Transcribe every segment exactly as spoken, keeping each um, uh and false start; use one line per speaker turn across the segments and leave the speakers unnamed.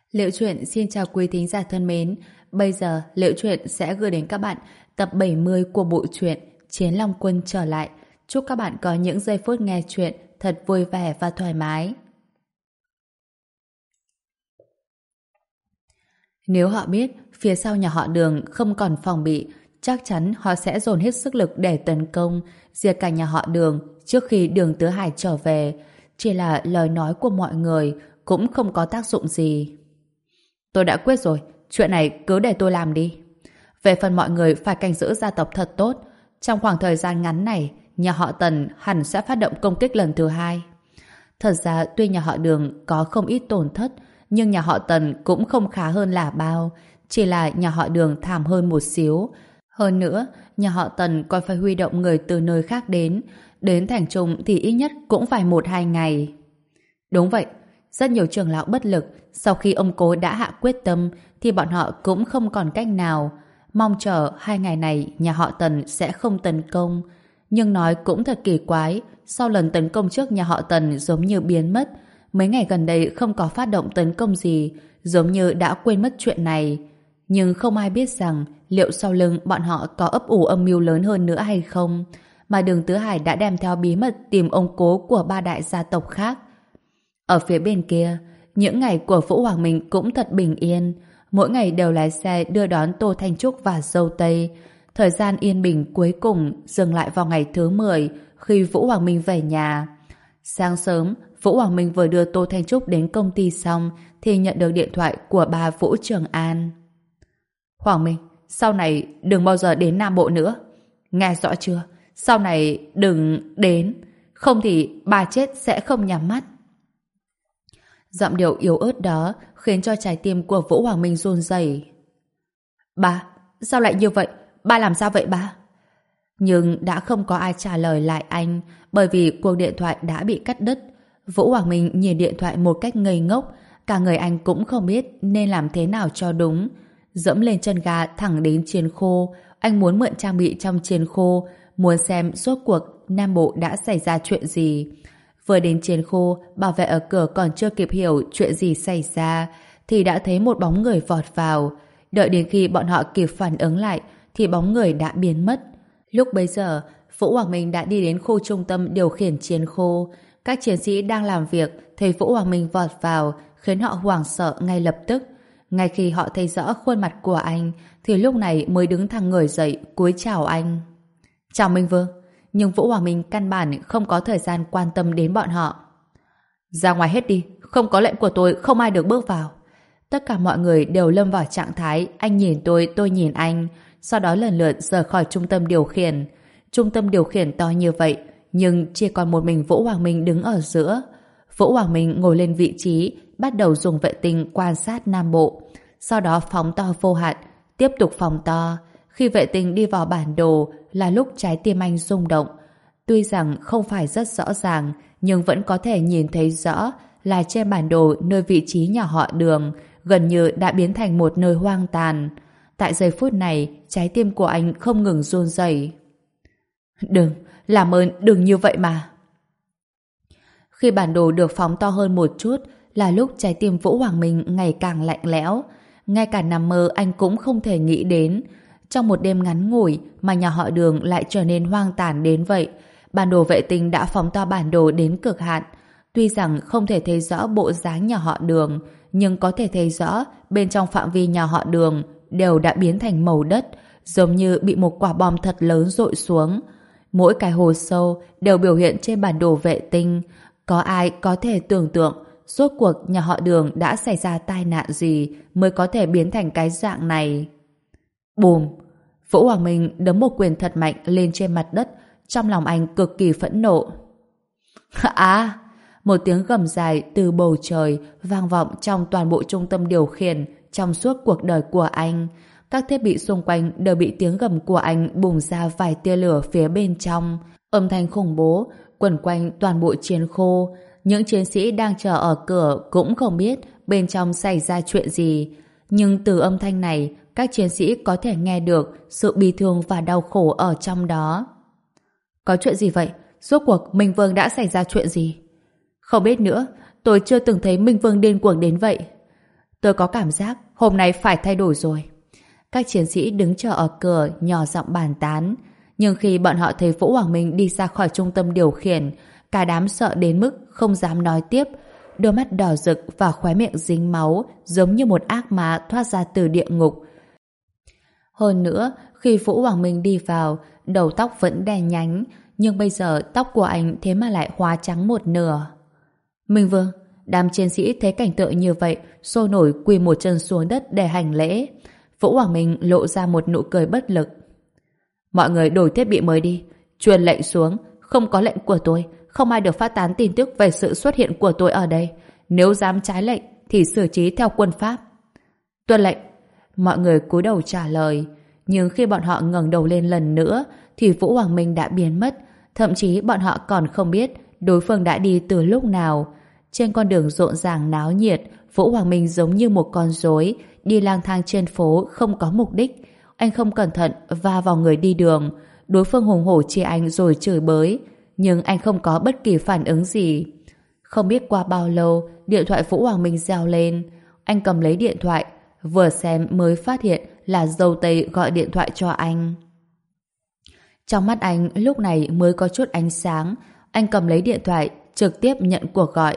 Liệu truyện xin chào quý thính giả thân mến. Bây giờ Liệu truyện sẽ gửi đến các bạn tập bảy mươi của bộ truyện Chiến Long Quân trở lại. Chúc các bạn có những giây phút nghe truyện thật vui vẻ và thoải mái. Nếu họ biết phía sau nhà họ Đường không còn phòng bị, chắc chắn họ sẽ dồn hết sức lực để tấn công, diệt cả nhà họ Đường trước khi Đường Tứ Hải trở về. Chỉ là lời nói của mọi người cũng không có tác dụng gì. Tôi đã quyết rồi, chuyện này cứ để tôi làm đi. Về phần mọi người phải canh giữ gia tộc thật tốt. Trong khoảng thời gian ngắn này, nhà họ Tần hẳn sẽ phát động công kích lần thứ hai. Thật ra tuy nhà họ Đường có không ít tổn thất, nhưng nhà họ Tần cũng không khá hơn là bao. Chỉ là nhà họ Đường thảm hơn một xíu. Hơn nữa, nhà họ Tần còn phải huy động người từ nơi khác đến. Đến thành trung thì ít nhất cũng phải một hai ngày. Đúng vậy, rất nhiều trưởng lão bất lực. Sau khi ông cố đã hạ quyết tâm thì bọn họ cũng không còn cách nào. Mong chờ hai ngày này nhà họ Tần sẽ không tấn công. Nhưng nói cũng thật kỳ quái, sau lần tấn công trước nhà họ Tần giống như biến mất. Mấy ngày gần đây không có phát động tấn công gì, giống như đã quên mất chuyện này. Nhưng không ai biết rằng liệu sau lưng bọn họ có ấp ủ âm mưu lớn hơn nữa hay không. Mà Đường Tứ Hải đã đem theo bí mật tìm ông cố của ba đại gia tộc khác. Ở phía bên kia, những ngày của Vũ Hoàng Minh cũng thật bình yên. Mỗi ngày đều lái xe đưa đón Tô Thanh Trúc và Dâu Tây. Thời gian yên bình cuối cùng dừng lại vào ngày thứ mười khi Vũ Hoàng Minh về nhà. Sáng sớm, Vũ Hoàng Minh vừa đưa Tô Thanh Trúc đến công ty xong thì nhận được điện thoại của bà Vũ Trường An. Hoàng Minh, sau này đừng bao giờ đến Nam Bộ nữa. Nghe rõ chưa? Sau này đừng đến. Không thì bà chết sẽ không nhắm mắt. Giọng điệu yếu ớt đó khiến cho trái tim của Vũ Hoàng Minh run rẩy. Ba, sao lại như vậy? Ba làm sao vậy ba? Nhưng đã không có ai trả lời lại anh bởi vì cuộc điện thoại đã bị cắt đứt. Vũ Hoàng Minh nhìn điện thoại một cách ngây ngốc, cả người anh cũng không biết nên làm thế nào cho đúng. Dẫm lên chân ga thẳng đến Chiến Khô, anh muốn mượn trang bị trong Chiến Khô, muốn xem rốt cuộc Nam Bộ đã xảy ra chuyện gì. Vừa đến Chiến Khô, bảo vệ ở cửa còn chưa kịp hiểu chuyện gì xảy ra thì đã thấy một bóng người vọt vào. Đợi đến khi bọn họ kịp phản ứng lại thì bóng người đã biến mất. Lúc bấy giờ, Vũ Hoàng Minh đã đi đến khu trung tâm điều khiển Chiến Khô. Các chiến sĩ đang làm việc thấy Vũ Hoàng Minh vọt vào khiến họ hoảng sợ ngay lập tức. Ngay khi họ thấy rõ khuôn mặt của anh thì lúc này mới đứng thẳng người dậy cúi chào anh. Chào Minh Vương. Nhưng Vũ Hoàng Minh căn bản không có thời gian quan tâm đến bọn họ. Ra ngoài hết đi, không có lệnh của tôi không ai được bước vào. Tất cả mọi người đều lâm vào trạng thái anh nhìn tôi, tôi nhìn anh, sau đó lần lượt rời khỏi trung tâm điều khiển. Trung tâm điều khiển to như vậy, nhưng chỉ còn một mình Vũ Hoàng Minh đứng ở giữa. Vũ Hoàng Minh ngồi lên vị trí, bắt đầu dùng vệ tinh quan sát Nam Bộ, sau đó phóng to vô hạn, tiếp tục phóng to. Khi vệ tinh đi vào bản đồ là lúc trái tim anh rung động. Tuy rằng không phải rất rõ ràng, nhưng vẫn có thể nhìn thấy rõ là trên bản đồ nơi vị trí nhà họ Đường gần như đã biến thành một nơi hoang tàn. Tại giây phút này, trái tim của anh không ngừng run rẩy. Đừng, làm ơn đừng như vậy mà. Khi bản đồ được phóng to hơn một chút là lúc trái tim Vũ Hoàng Minh ngày càng lạnh lẽo. Ngay cả nằm mơ anh cũng không thể nghĩ đến. Trong một đêm ngắn ngủi mà nhà họ Đường lại trở nên hoang tàn đến vậy. Bản đồ vệ tinh đã phóng to bản đồ đến cực hạn. Tuy rằng không thể thấy rõ bộ dáng nhà họ Đường, nhưng có thể thấy rõ bên trong phạm vi nhà họ Đường đều đã biến thành màu đất, giống như bị một quả bom thật lớn dội xuống. Mỗi cái hố sâu đều biểu hiện trên bản đồ vệ tinh. Có ai có thể tưởng tượng rốt cuộc nhà họ Đường đã xảy ra tai nạn gì mới có thể biến thành cái dạng này? Bùm! Vũ Hoàng Minh đấm một quyền thật mạnh lên trên mặt đất, trong lòng anh cực kỳ phẫn nộ. À! Một tiếng gầm dài từ bầu trời vang vọng trong toàn bộ trung tâm điều khiển trong suốt cuộc đời của anh. Các thiết bị xung quanh đều bị tiếng gầm của anh bùng ra vài tia lửa phía bên trong. Âm thanh khủng bố quẩn quanh toàn bộ Chiến Khô. Những chiến sĩ đang chờ ở cửa cũng không biết bên trong xảy ra chuyện gì. Nhưng từ âm thanh này, các chiến sĩ có thể nghe được sự bi thương và đau khổ ở trong đó. Có chuyện gì vậy? Rốt cuộc Minh Vương đã xảy ra chuyện gì? Không biết nữa, tôi chưa từng thấy Minh Vương điên cuồng đến vậy. Tôi có cảm giác hôm nay phải thay đổi rồi. Các chiến sĩ đứng chờ ở cửa nhỏ giọng bàn tán. Nhưng khi bọn họ thấy Vũ Hoàng Minh đi ra khỏi trung tâm điều khiển, cả đám sợ đến mức không dám nói tiếp. Đôi mắt đỏ rực và khóe miệng dính máu giống như một ác ma thoát ra từ địa ngục. Hơn nữa, khi Vũ Hoàng Minh đi vào, đầu tóc vẫn đen nhánh, nhưng bây giờ tóc của anh thế mà lại hóa trắng một nửa. Minh Vương, đám chiến sĩ thấy cảnh tượng như vậy, sôi nổi quỳ một chân xuống đất để hành lễ. Vũ Hoàng Minh lộ ra một nụ cười bất lực. Mọi người đổi thiết bị mới đi, truyền lệnh xuống, không có lệnh của tôi, không ai được phát tán tin tức về sự xuất hiện của tôi ở đây. Nếu dám trái lệnh thì xử trí theo quân pháp. Tuân lệnh. Mọi người cúi đầu trả lời. Nhưng khi bọn họ ngẩng đầu lên lần nữa thì Vũ Hoàng Minh đã biến mất. Thậm chí bọn họ còn không biết đối phương đã đi từ lúc nào. Trên con đường rộn ràng náo nhiệt, Vũ Hoàng Minh giống như một con rối đi lang thang trên phố không có mục đích. Anh không cẩn thận va vào người đi đường. Đối phương hùng hổ chê anh rồi chửi bới. Nhưng anh không có bất kỳ phản ứng gì. Không biết qua bao lâu, điện thoại Vũ Hoàng Minh reo lên. Anh cầm lấy điện thoại, vừa xem mới phát hiện là dâu tây gọi điện thoại cho anh. Trong mắt anh lúc này mới có chút ánh sáng. Anh cầm lấy điện thoại, trực tiếp nhận cuộc gọi.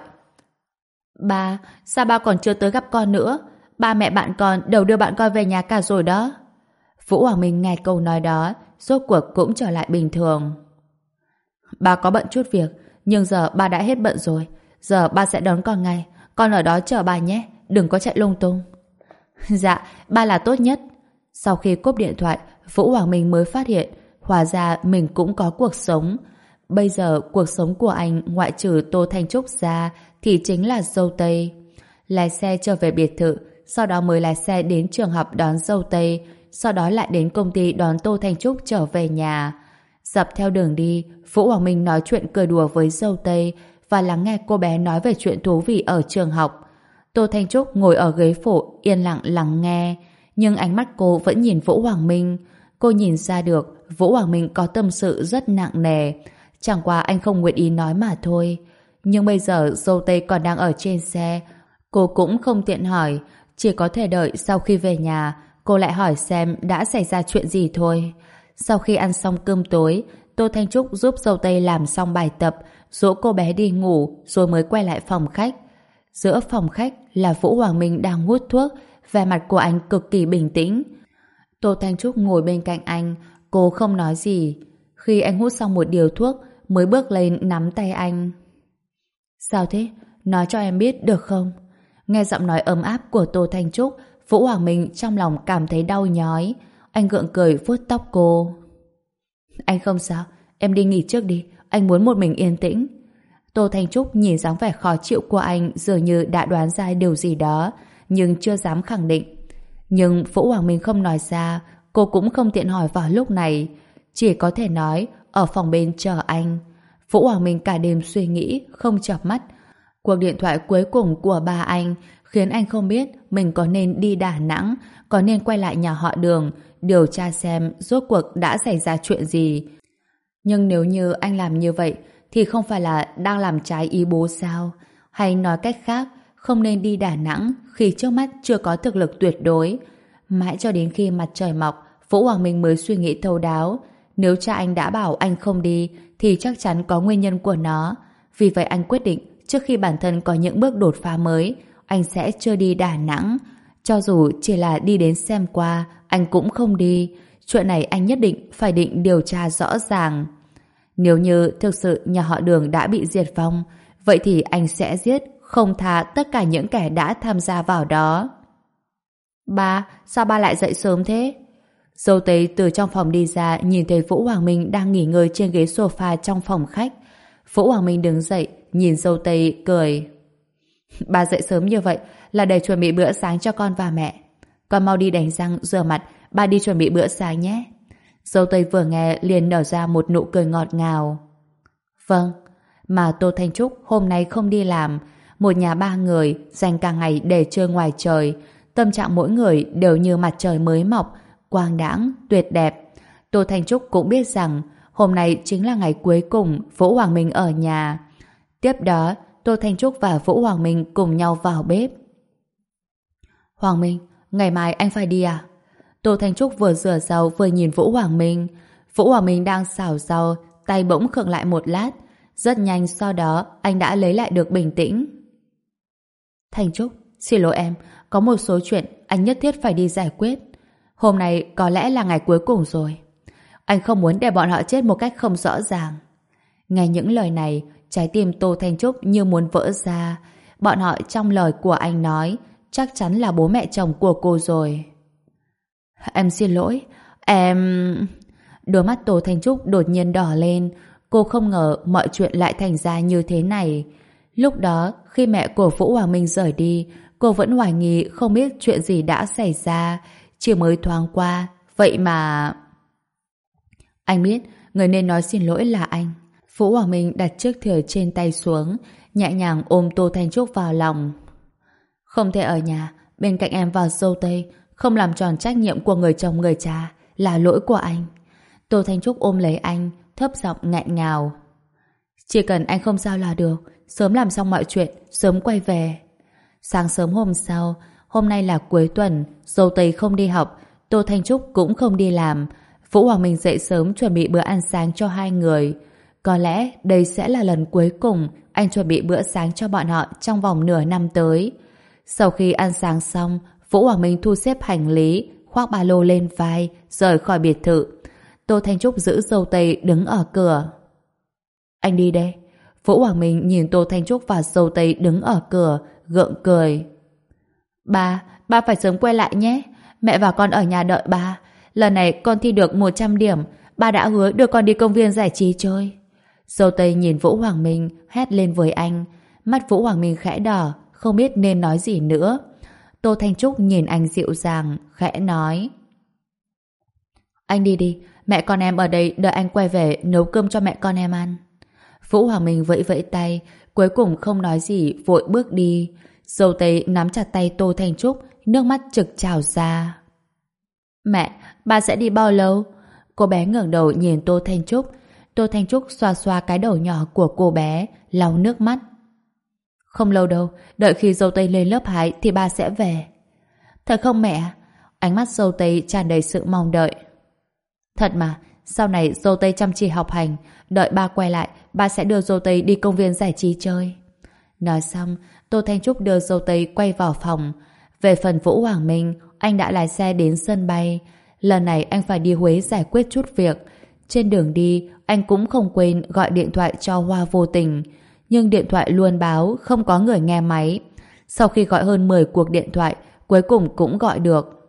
Ba, sao ba còn chưa tới gặp con nữa? Ba mẹ bạn con đều đưa bạn con về nhà cả rồi đó. Vũ Hoàng Minh nghe câu nói đó, rốt cuộc cũng trở lại bình thường. Ba có bận chút việc, nhưng giờ ba đã hết bận rồi. Giờ ba sẽ đón con ngay. Con ở đó chờ ba nhé, đừng có chạy lung tung. Dạ, ba là tốt nhất. Sau khi cúp điện thoại, Vũ Hoàng Minh mới phát hiện hóa ra mình cũng có cuộc sống. Bây giờ cuộc sống của anh ngoại trừ Tô Thanh Trúc ra thì chính là dâu tây. Lái xe trở về biệt thự, sau đó mới lái xe đến trường học đón dâu tây, sau đó lại đến công ty đón Tô Thanh Trúc trở về nhà. Dọc theo đường đi, Vũ Hoàng Minh nói chuyện cười đùa với dâu tây và lắng nghe cô bé nói về chuyện thú vị ở trường học. Tô Thanh Trúc ngồi ở ghế phụ yên lặng lắng nghe, nhưng ánh mắt cô vẫn nhìn Vũ Hoàng Minh. Cô nhìn ra được Vũ Hoàng Minh có tâm sự rất nặng nề, chẳng qua anh không nguyện ý nói mà thôi. Nhưng bây giờ dâu tây còn đang ở trên xe, cô cũng không tiện hỏi, chỉ có thể đợi sau khi về nhà cô lại hỏi xem đã xảy ra chuyện gì thôi. Sau khi ăn xong cơm tối, Tô Thanh Trúc giúp dâu tây làm xong bài tập, dỗ cô bé đi ngủ rồi mới quay lại phòng khách. Giữa phòng khách là Vũ Hoàng Minh đang hút thuốc, vẻ mặt của anh cực kỳ bình tĩnh. Tô Thanh Trúc ngồi bên cạnh anh, cô không nói gì. Khi anh hút xong một điếu thuốc, mới bước lên nắm tay anh. Sao thế? Nói cho em biết được không? Nghe giọng nói ấm áp của Tô Thanh Trúc, Vũ Hoàng Minh trong lòng cảm thấy đau nhói. Anh gượng cười vuốt tóc cô. Anh không sao, em đi nghỉ trước đi, anh muốn một mình yên tĩnh. Tô Thanh Trúc nhìn dáng vẻ khó chịu của anh dường như đã đoán ra điều gì đó, nhưng chưa dám khẳng định. Nhưng Vũ Hoàng Minh không nói ra, cô cũng không tiện hỏi vào lúc này. Chỉ có thể nói, ở phòng bên chờ anh. Vũ Hoàng Minh cả đêm suy nghĩ, không chợp mắt. Cuộc điện thoại cuối cùng của ba anh khiến anh không biết mình có nên đi Đà Nẵng, có nên quay lại nhà họ Đường, điều tra xem rốt cuộc đã xảy ra chuyện gì. Nhưng nếu như anh làm như vậy, thì không phải là đang làm trái ý bố sao? Hay nói cách khác, không nên đi Đà Nẵng khi trước mắt chưa có thực lực tuyệt đối. Mãi cho đến khi mặt trời mọc, Vũ Hoàng Minh mới suy nghĩ thấu đáo. Nếu cha anh đã bảo anh không đi, thì chắc chắn có nguyên nhân của nó. Vì vậy anh quyết định, trước khi bản thân có những bước đột phá mới, anh sẽ chưa đi Đà Nẵng. Cho dù chỉ là đi đến xem qua, anh cũng không đi. Chuyện này anh nhất định phải định điều tra rõ ràng. Nếu như thực sự nhà họ Đường đã bị diệt vong, vậy thì anh sẽ giết, không tha tất cả những kẻ đã tham gia vào đó. Ba, sao ba lại dậy sớm thế? Dâu tây từ trong phòng đi ra, nhìn thấy Vũ Hoàng Minh đang nghỉ ngơi trên ghế sofa trong phòng khách. Vũ Hoàng Minh đứng dậy, nhìn dâu tây cười. Ba dậy sớm như vậy là để chuẩn bị bữa sáng cho con và mẹ. Con mau đi đánh răng, rửa mặt, ba đi chuẩn bị bữa sáng nhé. Dâu tây vừa nghe liền nở ra một nụ cười ngọt ngào. Vâng, mà Tô Thanh Trúc hôm nay không đi làm. Một nhà ba người dành cả ngày để chơi ngoài trời. Tâm trạng mỗi người đều như mặt trời mới mọc, quang đãng, tuyệt đẹp. Tô Thanh Trúc cũng biết rằng hôm nay chính là ngày cuối cùng Vũ Hoàng Minh ở nhà. Tiếp đó, Tô Thanh Trúc và Vũ Hoàng Minh cùng nhau vào bếp. Hoàng Minh, ngày mai anh phải đi à? Tô Thanh Trúc vừa rửa rau vừa nhìn Vũ Hoàng Minh. Vũ Hoàng Minh đang xào rau, tay bỗng khựng lại một lát. Rất nhanh sau đó anh đã lấy lại được bình tĩnh. Thanh Trúc, xin lỗi em, có một số chuyện anh nhất thiết phải đi giải quyết. Hôm nay có lẽ là ngày cuối cùng rồi. Anh không muốn để bọn họ chết một cách không rõ ràng. Nghe những lời này, trái tim Tô Thanh Trúc như muốn vỡ ra. Bọn họ trong lời của anh nói chắc chắn là bố mẹ chồng của cô rồi. Em xin lỗi, em... Đôi mắt Tô Thanh Trúc đột nhiên đỏ lên. Cô không ngờ mọi chuyện lại thành ra như thế này. Lúc đó, khi mẹ của Vũ Hoàng Minh rời đi, cô vẫn hoài nghi không biết chuyện gì đã xảy ra. Chỉ mới thoáng qua, vậy mà... Anh biết, người nên nói xin lỗi là anh. Vũ Hoàng Minh đặt chiếc thìa trên tay xuống, nhẹ nhàng ôm Tô Thanh Trúc vào lòng. Không thể ở nhà, bên cạnh em vào dâu tây, không làm tròn trách nhiệm của người chồng người cha, là lỗi của anh. Tô Thanh Trúc ôm lấy anh, thấp giọng nghẹn ngào. Chỉ cần anh không sao là được, sớm làm xong mọi chuyện, sớm quay về. Sáng sớm hôm sau, hôm nay là cuối tuần, dâu tây không đi học, Tô Thanh Trúc cũng không đi làm. Vũ Hoàng Minh dậy sớm chuẩn bị bữa ăn sáng cho hai người. Có lẽ đây sẽ là lần cuối cùng anh chuẩn bị bữa sáng cho bọn họ trong vòng nửa năm tới. Sau khi ăn sáng xong, Vũ Hoàng Minh thu xếp hành lý, khoác ba lô lên vai, rời khỏi biệt thự. Tô Thanh Trúc giữ dâu tây đứng ở cửa. Anh đi đây. Vũ Hoàng Minh nhìn Tô Thanh Trúc và dâu tây đứng ở cửa, gượng cười. Ba, ba phải sớm quay lại nhé. Mẹ và con ở nhà đợi ba. Lần này con thi được một trăm điểm. Ba đã hứa đưa con đi công viên giải trí chơi. Dâu tây nhìn Vũ Hoàng Minh, hét lên với anh. Mắt Vũ Hoàng Minh khẽ đỏ, không biết nên nói gì nữa. Tô Thanh Trúc nhìn anh dịu dàng, khẽ nói. Anh đi đi, mẹ con em ở đây đợi anh quay về nấu cơm cho mẹ con em ăn. Vũ Hoàng Minh vẫy vẫy tay, cuối cùng không nói gì, vội bước đi. Dâu tây nắm chặt tay Tô Thanh Trúc, nước mắt trực trào ra. Mẹ, ba sẽ đi bao lâu? Cô bé ngẩng đầu nhìn Tô Thanh Trúc. Tô Thanh Trúc xoa xoa cái đầu nhỏ của cô bé, lau nước mắt. Không lâu đâu, đợi khi dâu tây lên lớp hai thì ba sẽ về. Thật không mẹ? Ánh mắt dâu tây tràn đầy sự mong đợi. Thật mà, sau này dâu tây chăm chỉ học hành, đợi ba quay lại, ba sẽ đưa dâu tây đi công viên giải trí chơi. Nói xong, Tô Thanh Trúc đưa dâu tây quay vào phòng. Về phần Vũ Hoàng Minh, anh đã lái xe đến sân bay. Lần này anh phải đi Huế giải quyết chút việc. Trên đường đi, anh cũng không quên gọi điện thoại cho Hoa Vô Tình. Nhưng điện thoại luôn báo không có người nghe máy. Sau khi gọi hơn mười cuộc điện thoại, cuối cùng cũng gọi được.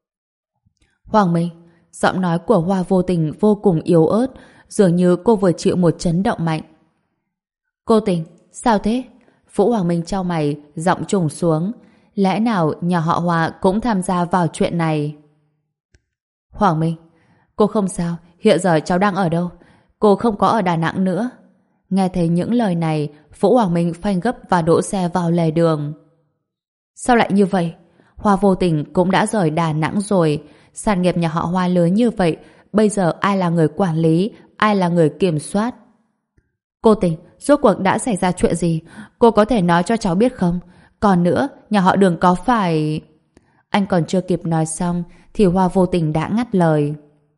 Hoàng Minh, giọng nói của Hoa Vô Tình vô cùng yếu ớt, dường như cô vừa chịu một chấn động mạnh. Cô Tình, sao thế? Vũ Hoàng Minh chau mày, giọng trùng xuống. Lẽ nào nhà họ Hoa cũng tham gia vào chuyện này? Hoàng Minh, cô không sao, hiện giờ cháu đang ở đâu? Cô không có ở Đà Nẵng nữa. Nghe thấy những lời này, Vũ Hoàng Minh phanh gấp và đỗ xe vào lề đường. Sao lại như vậy? Hoa Vô Tình cũng đã rời Đà Nẵng rồi. Sản nghiệp nhà họ Hoa lớn như vậy, bây giờ ai là người quản lý, ai là người kiểm soát? Cô Tình, rốt cuộc đã xảy ra chuyện gì? Cô có thể nói cho cháu biết không? Còn nữa, nhà họ Đường có phải... Anh còn chưa kịp nói xong thì Hoa Vô Tình đã ngắt lời.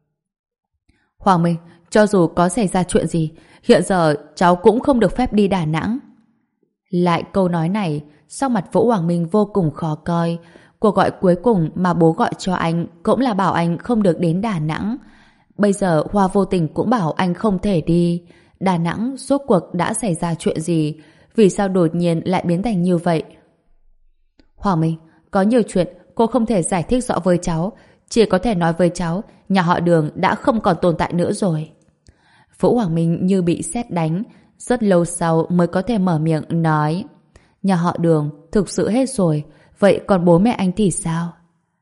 Hoàng Minh, cho dù có xảy ra chuyện gì, hiện giờ cháu cũng không được phép đi Đà Nẵng. Lại câu nói này, sau mặt Vũ Hoàng Minh vô cùng khó coi. Cuộc gọi cuối cùng mà bố gọi cho anh cũng là bảo anh không được đến Đà Nẵng. Bây giờ Hoa Vô Tình cũng bảo anh không thể đi. Đà Nẵng rốt cuộc đã xảy ra chuyện gì? Vì sao đột nhiên lại biến thành như vậy? Hoàng Minh, có nhiều chuyện cô không thể giải thích rõ với cháu. Chỉ có thể nói với cháu nhà họ Đường đã không còn tồn tại nữa rồi. Vũ Hoàng Minh như bị sét đánh. Rất lâu sau mới có thể mở miệng nói. Nhà họ Đường thực sự hết rồi. Vậy còn bố mẹ anh thì sao?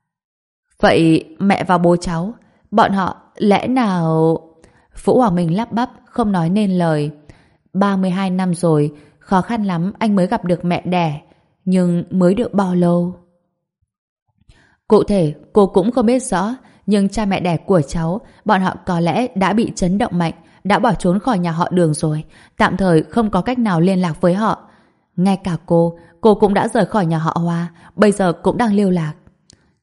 Vậy mẹ và bố cháu, bọn họ lẽ nào... Vũ Hoàng Minh lắp bắp không nói nên lời. ba mươi hai năm rồi, khó khăn lắm anh mới gặp được mẹ đẻ. Nhưng mới được bao lâu? Cụ thể cô cũng không biết rõ, nhưng cha mẹ đẻ của cháu, bọn họ có lẽ đã bị chấn động mạnh, đã bỏ trốn khỏi nhà họ Đường rồi, tạm thời không có cách nào liên lạc với họ. Ngay cả cô, cô cũng đã rời khỏi nhà họ Hoa, bây giờ cũng đang lưu lạc.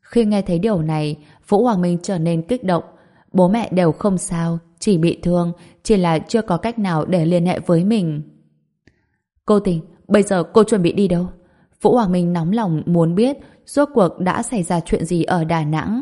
Khi nghe thấy điều này, Vũ Hoàng Minh trở nên kích động. Bố mẹ đều không sao, chỉ bị thương, chỉ là chưa có cách nào để liên hệ với mình. Cô Tình, bây giờ cô chuẩn bị đi đâu? Vũ Hoàng Minh nóng lòng muốn biết rốt cuộc đã xảy ra chuyện gì ở Đà Nẵng.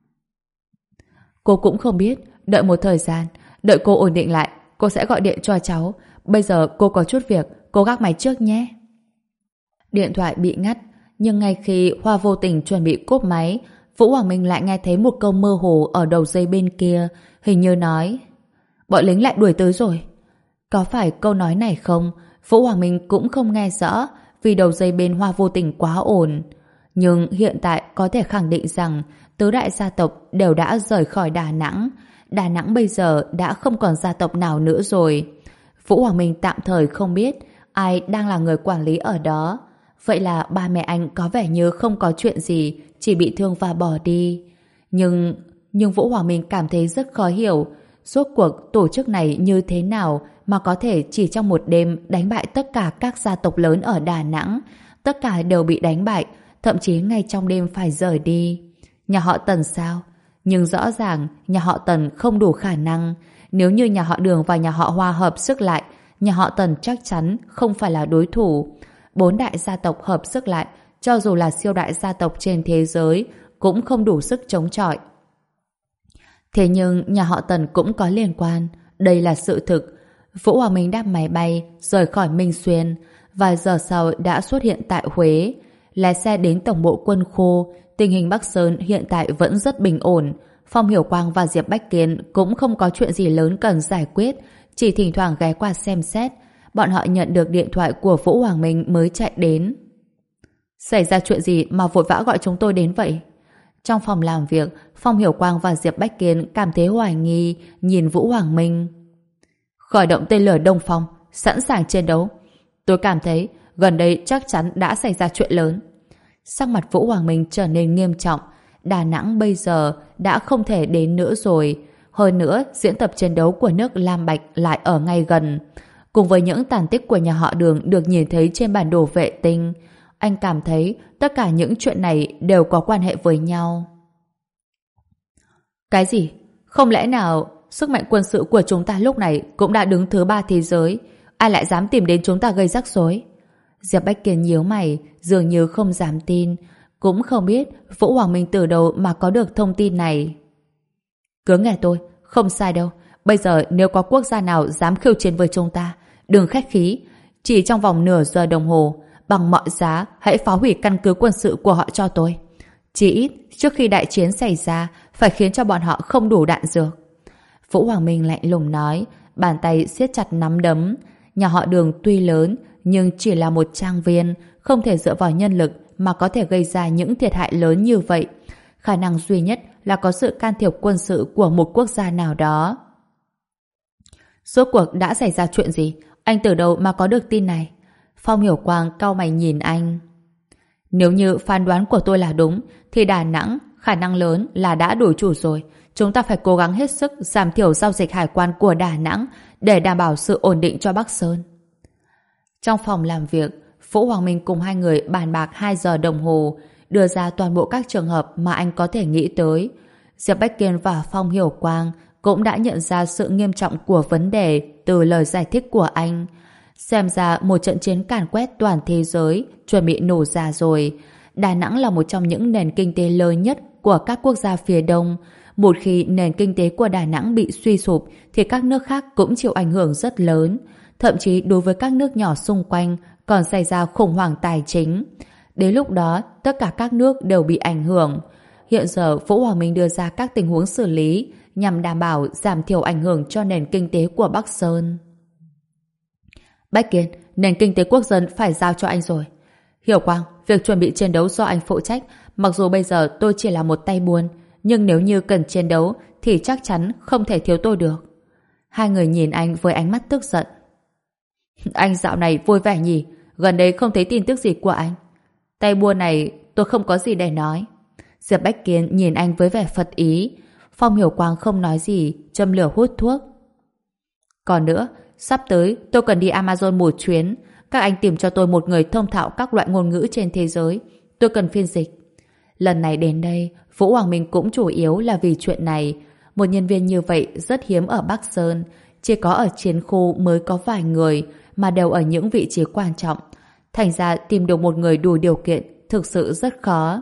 Cô cũng không biết, đợi một thời gian, đợi cô ổn định lại, cô sẽ gọi điện cho cháu. Bây giờ cô có chút việc, cô gác máy trước nhé. Điện thoại bị ngắt, nhưng ngay khi Hoa vô tình chuẩn bị cúp máy, Vũ Hoàng Minh lại nghe thấy một câu mơ hồ ở đầu dây bên kia, hình như nói: bọn lính lại đuổi tới rồi. Có phải câu nói này không? Vũ Hoàng Minh cũng không nghe rõ, vì đầu dây bên Hoa vô tình quá ồn. Nhưng hiện tại có thể khẳng định rằng tứ đại gia tộc đều đã rời khỏi Đà Nẵng. Đà Nẵng bây giờ đã không còn gia tộc nào nữa rồi. Vũ Hoàng Minh tạm thời không biết ai đang là người quản lý ở đó. Vậy là ba mẹ anh có vẻ như không có chuyện gì, chỉ bị thương và bỏ đi. Nhưng, nhưng Vũ Hoàng Minh cảm thấy rất khó hiểu. Rốt cuộc tổ chức này như thế nào mà có thể chỉ trong một đêm đánh bại tất cả các gia tộc lớn ở Đà Nẵng. Tất cả đều bị đánh bại, thậm chí ngay trong đêm phải rời đi. Nhà họ Tần sao? Nhưng rõ ràng nhà họ Tần không đủ khả năng. Nếu như nhà họ Đường và nhà họ Hoa hợp sức lại, nhà họ Tần chắc chắn không phải là đối thủ. Bốn đại gia tộc hợp sức lại, cho dù là siêu đại gia tộc trên thế giới, cũng không đủ sức chống chọi. Thế nhưng nhà họ Tần cũng có liên quan, đây là sự thực. Vũ Hoàng Minh đáp máy bay rời khỏi Minh Xuyên, vài giờ sau đã xuất hiện tại Huế. Lái xe đến tổng bộ quân khu. Tình hình Bắc Sơn hiện tại vẫn rất bình ổn. Phong Hiểu Quang và Diệp Bách Kiên cũng không có chuyện gì lớn cần giải quyết, chỉ thỉnh thoảng ghé qua xem xét. Bọn họ nhận được điện thoại của Vũ Hoàng Minh mới chạy đến. Xảy ra chuyện gì mà vội vã gọi chúng tôi đến vậy? Trong phòng làm việc, Phong Hiểu Quang và Diệp Bách Kiên cảm thấy hoài nghi, nhìn Vũ Hoàng Minh. Khởi động tên lửa Đông Phong, sẵn sàng chiến đấu. Tôi cảm thấy gần đây chắc chắn đã xảy ra chuyện lớn. Sắc mặt Vũ Hoàng Minh trở nên nghiêm trọng. Đà Nẵng bây giờ đã không thể đến nữa rồi. Hơn nữa, diễn tập chiến đấu của nước Lam Bạch lại ở ngay gần. Cùng với những tàn tích của nhà họ Đường được nhìn thấy trên bản đồ vệ tinh, anh cảm thấy tất cả những chuyện này đều có quan hệ với nhau. Cái gì? Không lẽ nào sức mạnh quân sự của chúng ta lúc này cũng đã đứng thứ ba thế giới? Ai lại dám tìm đến chúng ta gây rắc rối? Diệp Bách Kiên nhíu mày, dường như không dám tin. Cũng không biết Vũ Hoàng Minh từ đâu mà có được thông tin này. Cứ nghe tôi, không sai đâu. Bây giờ nếu có quốc gia nào dám khiêu chiến với chúng ta, đừng khách khí. Chỉ trong vòng nửa giờ đồng hồ, bằng mọi giá hãy phá hủy căn cứ quân sự của họ cho tôi. Chỉ ít trước khi đại chiến xảy ra, phải khiến cho bọn họ không đủ đạn dược. Vũ Hoàng Minh lạnh lùng nói, bàn tay siết chặt nắm đấm. Nhà họ Đường tuy lớn, nhưng chỉ là một trang viên, không thể dựa vào nhân lực mà có thể gây ra những thiệt hại lớn như vậy. Khả năng duy nhất là có sự can thiệp quân sự của một quốc gia nào đó. Rốt cuộc đã xảy ra chuyện gì? Anh từ đâu mà có được tin này? Phong Hiểu Quang cau mày nhìn anh. Nếu như phán đoán của tôi là đúng, thì Đà Nẵng khả năng lớn là đã đổi chủ rồi. Chúng ta phải cố gắng hết sức giảm thiểu giao dịch hải quan của Đà Nẵng để đảm bảo sự ổn định cho Bắc Sơn. Trong phòng làm việc, Vũ Hoàng Minh cùng hai người bàn bạc hai giờ đồng hồ, đưa ra toàn bộ các trường hợp mà anh có thể nghĩ tới. Diệp Bách Kiên và Phong Hiểu Quang cũng đã nhận ra sự nghiêm trọng của vấn đề từ lời giải thích của anh. Xem ra một trận chiến càn quét toàn thế giới chuẩn bị nổ ra rồi. Đà Nẵng là một trong những nền kinh tế lớn nhất của các quốc gia phía Đông. Một khi nền kinh tế của Đà Nẵng bị suy sụp thì các nước khác cũng chịu ảnh hưởng rất lớn. Thậm chí đối với các nước nhỏ xung quanh còn xảy ra khủng hoảng tài chính. Đến lúc đó, tất cả các nước đều bị ảnh hưởng. Hiện giờ, Vũ Hoàng Minh đưa ra các tình huống xử lý nhằm đảm bảo giảm thiểu ảnh hưởng cho nền kinh tế của Bắc Sơn. Bách Kiên, nền kinh tế quốc dân phải giao cho anh rồi. Hiểu Quang, việc chuẩn bị chiến đấu do anh phụ trách. Mặc dù bây giờ tôi chỉ là một tay buôn, nhưng nếu như cần chiến đấu thì chắc chắn không thể thiếu tôi được. Hai người nhìn anh với ánh mắt tức giận. Anh dạo này vui vẻ nhỉ? Gần đây không thấy tin tức gì của anh. Tay buôn này tôi không có gì để nói. Diệp Bách Kiên nhìn anh với vẻ phật ý. Phong Hiểu Quang không nói gì, châm lửa hút thuốc. Còn nữa, sắp tới tôi cần đi Amazon một chuyến. Các anh tìm cho tôi một người thông thạo các loại ngôn ngữ trên thế giới. Tôi cần phiên dịch. Lần này đến đây, Vũ Hoàng Minh cũng chủ yếu là vì chuyện này. Một nhân viên như vậy rất hiếm ở Bắc Sơn, chỉ có ở chiến khu mới có vài người, mà đều ở những vị trí quan trọng. Thành ra tìm được một người đủ điều kiện thực sự rất khó.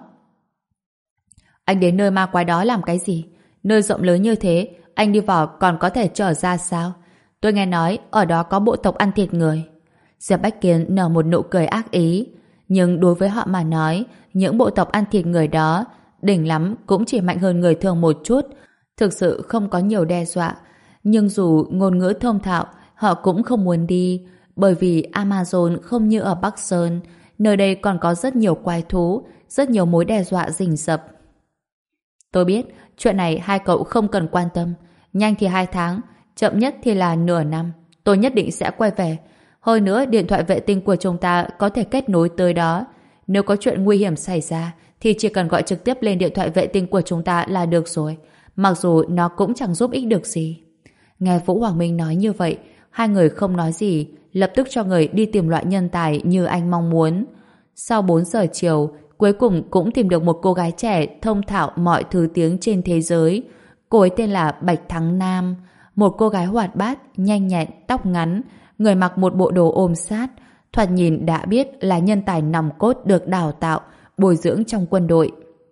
Anh đến nơi ma quái đó làm cái gì? Nơi rộng lớn như thế, anh đi vào còn có thể trở ra sao? Tôi nghe nói ở đó có bộ tộc ăn thịt người. Diệp Bách Kiến nở một nụ cười ác ý. Nhưng đối với họ mà nói, những bộ tộc ăn thịt người đó, đỉnh lắm cũng chỉ mạnh hơn người thường một chút, thực sự không có nhiều đe dọa. Nhưng dù ngôn ngữ thông thạo, họ cũng không muốn đi, bởi vì Amazon không như ở Bắc Sơn, nơi đây còn có rất nhiều quái thú, rất nhiều mối đe dọa rình rập. Tôi biết, chuyện này hai cậu không cần quan tâm. Nhanh thì hai tháng, chậm nhất thì là nửa năm. Tôi nhất định sẽ quay về. Hơn nữa, điện thoại vệ tinh của chúng ta có thể kết nối tới đó. Nếu có chuyện nguy hiểm xảy ra, thì chỉ cần gọi trực tiếp lên điện thoại vệ tinh của chúng ta là được rồi. Mặc dù nó cũng chẳng giúp ích được gì. Nghe Vũ Hoàng Minh nói như vậy, hai người không nói gì, lập tức cho người đi tìm loại nhân tài như anh mong muốn. Sau bốn giờ chiều, cuối cùng cũng tìm được một cô gái trẻ thông thạo mọi thứ tiếng trên thế giới. Cô ấy tên là Bạch Thắng Nam, một cô gái hoạt bát, nhanh nhẹn, tóc ngắn, người mặc một bộ đồ ôm sát, thoạt nhìn đã biết là nhân tài nòng cốt được đào tạo, bồi dưỡng trong quân đội.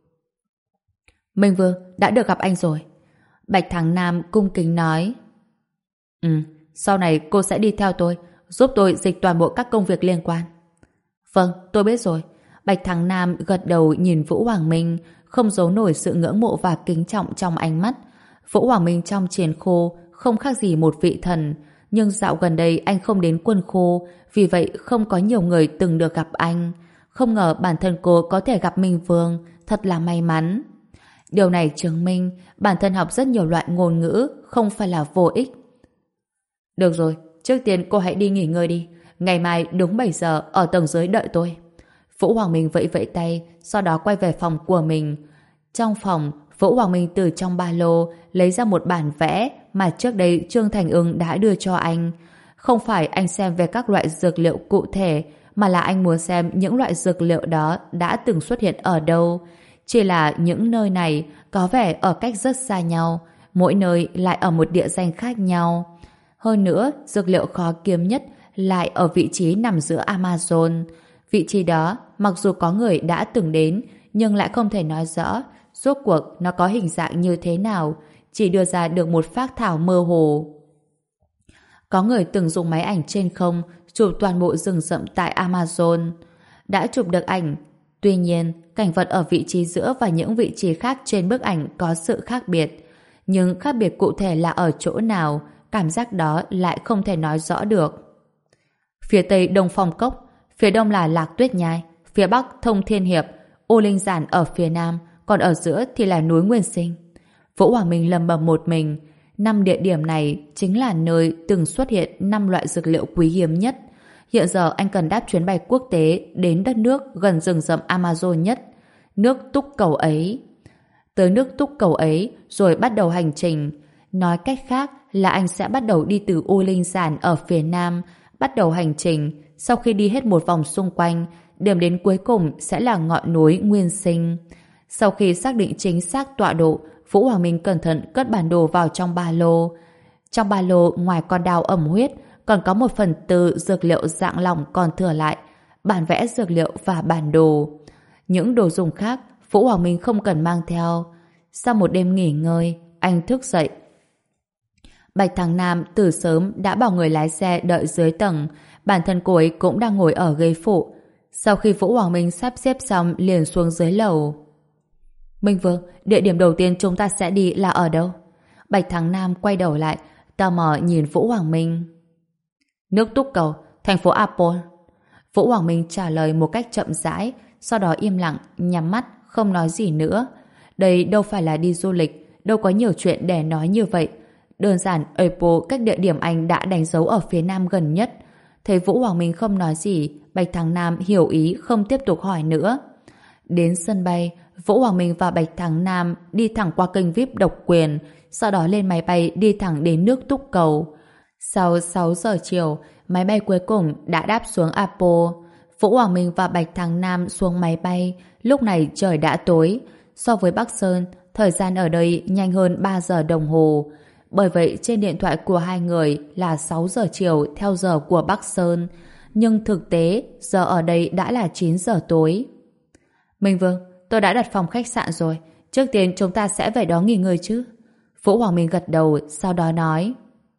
Minh Vương, đã được gặp anh rồi. Bạch Thắng Nam cung kính nói. Ừ, sau này cô sẽ đi theo tôi, giúp tôi dịch toàn bộ các công việc liên quan. Vâng, tôi biết rồi. Bạch Thắng Nam gật đầu nhìn Vũ Hoàng Minh, không giấu nổi sự ngưỡng mộ và kính trọng trong ánh mắt. Vũ Hoàng Minh trong chiến khu không khác gì một vị thần, nhưng dạo gần đây anh không đến quân khu, vì vậy không có nhiều người từng được gặp anh. Không ngờ bản thân cô có thể gặp Minh Vương, thật là may mắn. Điều này chứng minh bản thân học rất nhiều loại ngôn ngữ, không phải là vô ích. Được rồi, trước tiên cô hãy đi nghỉ ngơi đi. Ngày mai đúng bảy giờ ở tầng dưới đợi tôi. Vũ Hoàng Minh vẫy vẫy tay, sau đó quay về phòng của mình. Trong phòng, Vũ Hoàng Minh từ trong ba lô lấy ra một bản vẽ mà trước đây Trương Thành Ưng đã đưa cho anh. Không phải anh xem về các loại dược liệu cụ thể, mà là anh muốn xem những loại dược liệu đó đã từng xuất hiện ở đâu. Chỉ là những nơi này có vẻ ở cách rất xa nhau, mỗi nơi lại ở một địa danh khác nhau. Hơn nữa, dược liệu khó kiếm nhất lại ở vị trí nằm giữa Amazon. Vị trí đó, mặc dù có người đã từng đến, nhưng lại không thể nói rõ rốt cuộc nó có hình dạng như thế nào, chỉ đưa ra được một phác thảo mơ hồ. Có người từng dùng máy ảnh trên không chụp toàn bộ rừng rậm tại Amazon. Đã chụp được ảnh, tuy nhiên cảnh vật ở vị trí giữa và những vị trí khác trên bức ảnh có sự khác biệt. Nhưng khác biệt cụ thể là ở chỗ nào, cảm giác đó lại không thể nói rõ được. Phía tây Đông Phong Cốc, phía đông là Lạc Tuyết Nhai, phía bắc Thông Thiên Hiệp, Ô Linh Giản ở phía nam, còn ở giữa thì là núi Nguyên Sinh. Vũ Hoàng Minh lầm bầm một mình, năm địa điểm này chính là nơi từng xuất hiện năm loại dược liệu quý hiếm nhất. Hiện giờ anh cần đáp chuyến bay quốc tế đến đất nước gần rừng rậm Amazon nhất, nước Túc Cầu ấy. Tới nước Túc Cầu ấy rồi bắt đầu hành trình. Nói cách khác là anh sẽ bắt đầu đi từ Ô Linh Giản ở phía nam, bắt đầu hành trình. Sau khi đi hết một vòng xung quanh, điểm đến cuối cùng sẽ là ngọn núi Nguyên Sinh. Sau khi xác định chính xác tọa độ, Vũ Hoàng Minh cẩn thận cất bản đồ vào trong ba lô. Trong ba lô ngoài con đao ẩm huyết, còn có một phần tư dược liệu dạng lỏng còn thừa lại, bản vẽ dược liệu và bản đồ. Những đồ dùng khác, Vũ Hoàng Minh không cần mang theo. Sau một đêm nghỉ ngơi, anh thức dậy. Bạch Thắng Nam từ sớm đã bảo người lái xe đợi dưới tầng, bản thân cô ấy cũng đang ngồi ở ghế phụ. Sau khi Vũ Hoàng Minh sắp xếp xong liền xuống dưới lầu. Minh Vương, địa điểm đầu tiên chúng ta sẽ đi là ở đâu? Bạch Thắng Nam quay đầu lại, tò mò nhìn Vũ Hoàng Minh. Nước Túc Cầu, thành phố Apol. Vũ Hoàng Minh trả lời một cách chậm rãi, sau đó im lặng, nhắm mắt, không nói gì nữa. Đây đâu phải là đi du lịch, đâu có nhiều chuyện để nói như vậy. Đơn giản, Apple cách địa điểm anh đã đánh dấu ở phía nam gần nhất. Thấy Vũ Hoàng Minh không nói gì, Bạch Thắng Nam hiểu ý không tiếp tục hỏi nữa. Đến sân bay, Vũ Hoàng Minh và Bạch Thắng Nam đi thẳng qua kênh vi ai pi độc quyền, sau đó lên máy bay đi thẳng đến nước Túc Cầu. Sau sáu giờ chiều, máy bay cuối cùng đã đáp xuống Apo. Vũ Hoàng Minh và Bạch Thắng Nam xuống máy bay. Lúc này trời đã tối. So với Bắc Sơn, thời gian ở đây nhanh hơn ba giờ đồng hồ. Bởi vậy trên điện thoại của hai người là sáu giờ chiều theo giờ của Bắc Sơn. Nhưng thực tế, giờ ở đây đã là chín giờ tối. Minh Vương, tôi đã đặt phòng khách sạn rồi. Trước tiên chúng ta sẽ về đó nghỉ ngơi chứ. Vũ Hoàng Minh gật đầu, sau đó nói.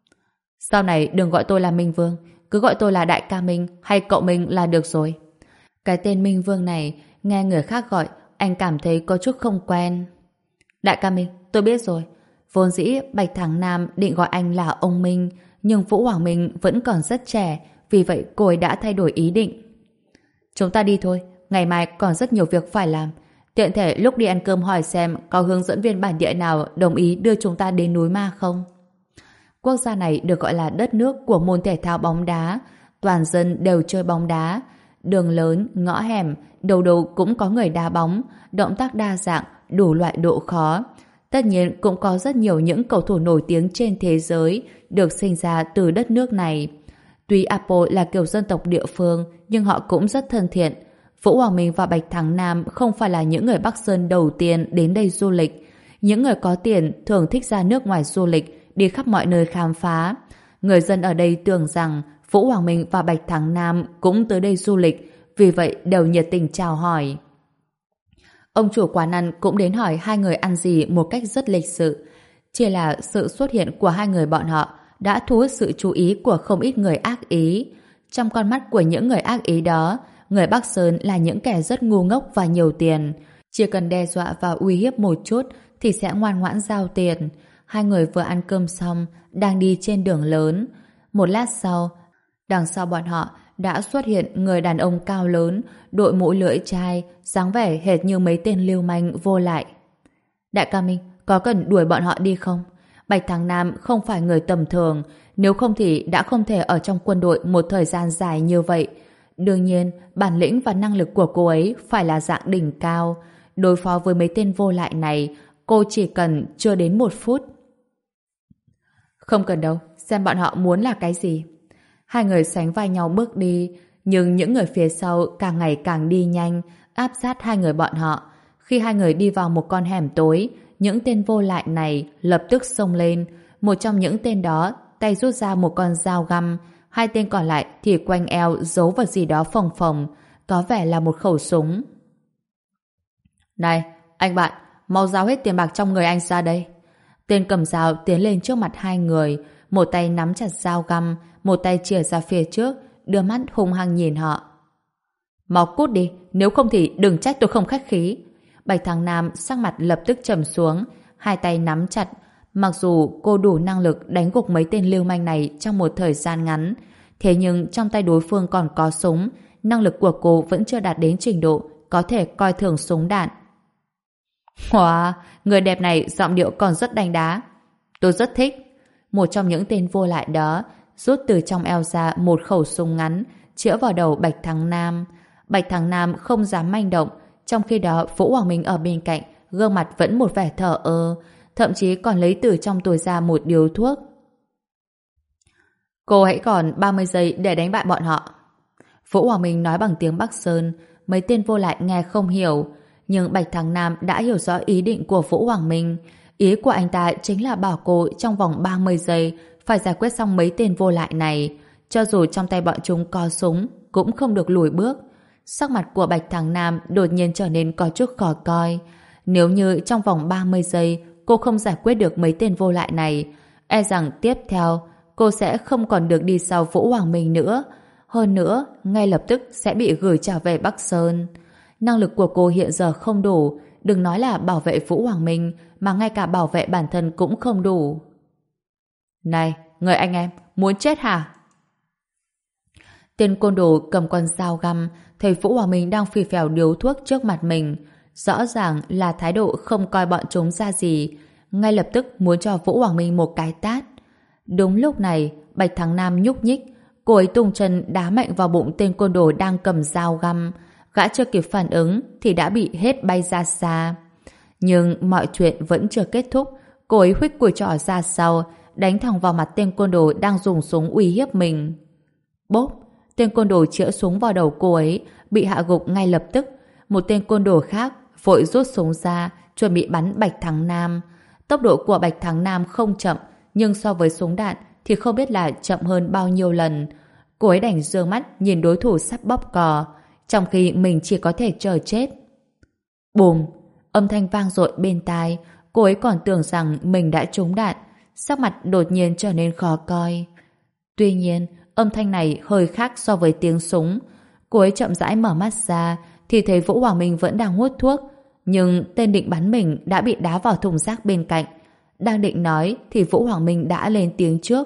Sau này đừng gọi tôi là Minh Vương, cứ gọi tôi là Đại ca Minh hay cậu Minh là được rồi. Cái tên Minh Vương này, nghe người khác gọi, anh cảm thấy có chút không quen. Đại ca Minh, tôi biết rồi. Vốn dĩ Bạch Thắng Nam định gọi anh là ông Minh, nhưng Vũ Hoàng Minh vẫn còn rất trẻ, vì vậy cô ấy đã thay đổi ý định. Chúng ta đi thôi, ngày mai còn rất nhiều việc phải làm. Tiện thể lúc đi ăn cơm hỏi xem có hướng dẫn viên bản địa nào đồng ý đưa chúng ta đến núi Ma không? Quốc gia này được gọi là đất nước của môn thể thao bóng đá. Toàn dân đều chơi bóng đá. Đường lớn, ngõ hẻm, đầu đầu cũng có người đá bóng. Động tác đa dạng, đủ loại độ khó. Tất nhiên cũng có rất nhiều những cầu thủ nổi tiếng trên thế giới được sinh ra từ đất nước này. Tuy Apo là kiểu dân tộc địa phương, nhưng họ cũng rất thân thiện. Vũ Hoàng Minh và Bạch Thắng Nam không phải là những người Bắc Sơn đầu tiên đến đây du lịch. Những người có tiền thường thích ra nước ngoài du lịch, đi khắp mọi nơi khám phá. Người dân ở đây tưởng rằng Vũ Hoàng Minh và Bạch Thắng Nam cũng tới đây du lịch, vì vậy đều nhiệt tình chào hỏi. Ông chủ quán ăn cũng đến hỏi hai người ăn gì một cách rất lịch sự. Chỉ là sự xuất hiện của hai người bọn họ đã thu hút sự chú ý của không ít người ác ý. Trong con mắt của những người ác ý đó, người Bắc Sơn là những kẻ rất ngu ngốc và nhiều tiền. Chỉ cần đe dọa và uy hiếp một chút thì sẽ ngoan ngoãn giao tiền. Hai người vừa ăn cơm xong, đang đi trên đường lớn. Một lát sau, đằng sau bọn họ đã xuất hiện người đàn ông cao lớn, đội mũ lưỡi chai, dáng vẻ hệt như mấy tên lưu manh vô lại. Đại ca Minh, có cần đuổi bọn họ đi không? Bạch Thắng Nam không phải người tầm thường, nếu không thì đã không thể ở trong quân đội một thời gian dài như vậy. Đương nhiên, bản lĩnh và năng lực của cô ấy phải là dạng đỉnh cao. Đối phó với mấy tên vô lại này, cô chỉ cần chưa đến một phút. Không cần đâu, xem bọn họ muốn là cái gì. Hai người sánh vai nhau bước đi, nhưng những người phía sau càng ngày càng đi nhanh, áp sát hai người bọn họ. Khi hai người đi vào một con hẻm tối, những tên vô lại này lập tức xông lên. Một trong những tên đó tay rút ra một con dao găm, hai tên còn lại thì quanh eo giấu vào gì đó phồng phồng, có vẻ là một khẩu súng. Này, anh bạn, mau giao hết tiền bạc trong người anh ra đây. Tên cầm dao tiến lên trước mặt hai người, một tay nắm chặt dao găm, một tay chìa ra phía trước, đưa mắt hung hăng nhìn họ. Mau cút đi, nếu không thì đừng trách tôi không khách khí. Bạch Thắng Nam sắc mặt lập tức trầm xuống, hai tay nắm chặt. Mặc dù cô đủ năng lực đánh gục mấy tên lưu manh này trong một thời gian ngắn, thế nhưng trong tay đối phương còn có súng, năng lực của cô vẫn chưa đạt đến trình độ có thể coi thường súng đạn. Wow, người đẹp này giọng điệu còn rất đanh đá. Tôi rất thích. Một trong những tên vô lại đó rút từ trong eo ra một khẩu súng ngắn, chĩa vào đầu Bạch Thắng Nam. Bạch Thắng Nam không dám manh động, trong khi đó Vũ Hoàng Minh ở bên cạnh, gương mặt vẫn một vẻ thờ ơ, thậm chí còn lấy từ trong túi ra một điếu thuốc. Cô hãy còn ba mươi giây để đánh bại bọn họ. Vũ Hoàng Minh nói bằng tiếng Bắc Sơn, mấy tên vô lại nghe không hiểu, nhưng Bạch Thắng Nam đã hiểu rõ ý định của Vũ Hoàng Minh. Ý của anh ta chính là bảo cô trong vòng ba mươi giây phải giải quyết xong mấy tên vô lại này. Cho dù trong tay bọn chúng có súng, cũng không được lùi bước. Sắc mặt của Bạch Thắng Nam đột nhiên trở nên có chút khó coi. Nếu như trong vòng ba mươi giây cô không giải quyết được mấy tên vô lại này, e rằng tiếp theo cô sẽ không còn được đi sau Vũ Hoàng Minh nữa. Hơn nữa, ngay lập tức sẽ bị gửi trở về Bắc Sơn. Năng lực của cô hiện giờ không đủ, đừng nói là bảo vệ Vũ Hoàng Minh, mà ngay cả bảo vệ bản thân cũng không đủ. Này, người anh em, muốn chết hả? Tên côn đồ cầm con dao găm, thấy Vũ Hoàng Minh đang phì phèo điếu thuốc trước mặt mình. Rõ ràng là thái độ không coi bọn chúng ra gì, ngay lập tức muốn cho Vũ Hoàng Minh một cái tát. Đúng lúc này, Bạch Thắng Nam nhúc nhích, cô ấy tung chân đá mạnh vào bụng tên côn đồ đang cầm dao găm. Gã chưa kịp phản ứng thì đã bị hết bay ra xa. Nhưng mọi chuyện vẫn chưa kết thúc. Cô ấy huých cùi trỏ ra sau, đánh thẳng vào mặt tên côn đồ đang dùng súng uy hiếp mình. Bốp! tên côn đồ chĩa súng vào đầu cô ấy, bị hạ gục ngay lập tức. Một tên côn đồ khác vội rút súng ra, chuẩn bị bắn Bạch Thắng Nam. Tốc độ của Bạch Thắng Nam không chậm, nhưng so với súng đạn thì không biết là chậm hơn bao nhiêu lần. Cô ấy đành giương mắt nhìn đối thủ sắp bóp cò, trong khi mình chỉ có thể chờ chết. Bùm! Âm thanh vang dội bên tai, cô ấy còn tưởng rằng mình đã trúng đạn, sắc mặt đột nhiên trở nên khó coi. Tuy nhiên, âm thanh này hơi khác so với tiếng súng. Cô ấy chậm rãi mở mắt ra thì thấy Vũ Hoàng Minh vẫn đang hút thuốc, nhưng tên định bắn mình đã bị đá vào thùng rác bên cạnh. Đang định nói thì Vũ Hoàng Minh đã lên tiếng trước.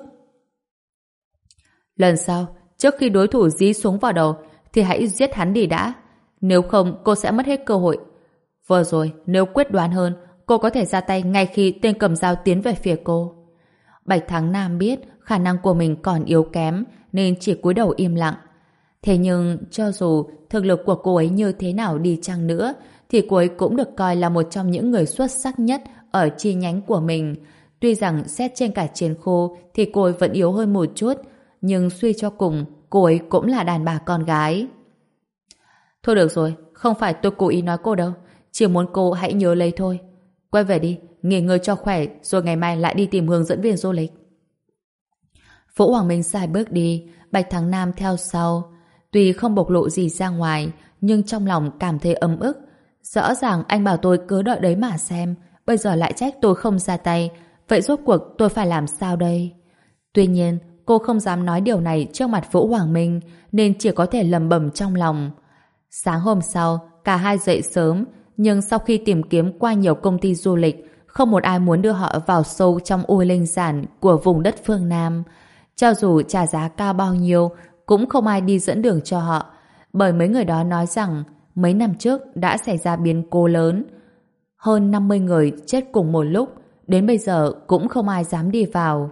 Lần sau, trước khi đối thủ dí súng vào đầu thì hãy giết hắn đi đã. Nếu không, cô sẽ mất hết cơ hội. Vừa rồi, nếu quyết đoán hơn, cô có thể ra tay ngay khi tên cầm dao tiến về phía cô. Bạch Thắng Nam biết khả năng của mình còn yếu kém nên chỉ cúi đầu im lặng. Thế nhưng cho dù thực lực của cô ấy như thế nào đi chăng nữa thì cô ấy cũng được coi là một trong những người xuất sắc nhất ở chi nhánh của mình. Tuy rằng xét trên cả chiến khu thì cô ấy vẫn yếu hơn một chút, nhưng suy cho cùng cô ấy cũng là đàn bà con gái. Thôi được rồi, không phải tôi cố ý nói cô đâu, chỉ muốn cô hãy nhớ lấy thôi. Quay về đi, nghỉ ngơi cho khỏe rồi ngày mai lại đi tìm hướng dẫn viên du lịch. Vũ Hoàng Minh xài bước đi, Bạch Thắng Nam theo sau. Tuy không bộc lộ gì ra ngoài, nhưng trong lòng cảm thấy ấm ức. Rõ ràng anh bảo tôi cứ đợi đấy mà xem, bây giờ lại trách tôi không ra tay. Vậy rốt cuộc tôi phải làm sao đây? Tuy nhiên, cô không dám nói điều này trước mặt Vũ Hoàng Minh, nên chỉ có thể lẩm bẩm trong lòng. Sáng hôm sau, cả hai dậy sớm, nhưng sau khi tìm kiếm qua nhiều công ty du lịch, không một ai muốn đưa họ vào sâu trong u linh sản của vùng đất phương Nam. Cho dù trả giá cao bao nhiêu, cũng không ai đi dẫn đường cho họ, bởi mấy người đó nói rằng mấy năm trước đã xảy ra biến cố lớn. Hơn năm mươi người chết cùng một lúc, đến bây giờ cũng không ai dám đi vào.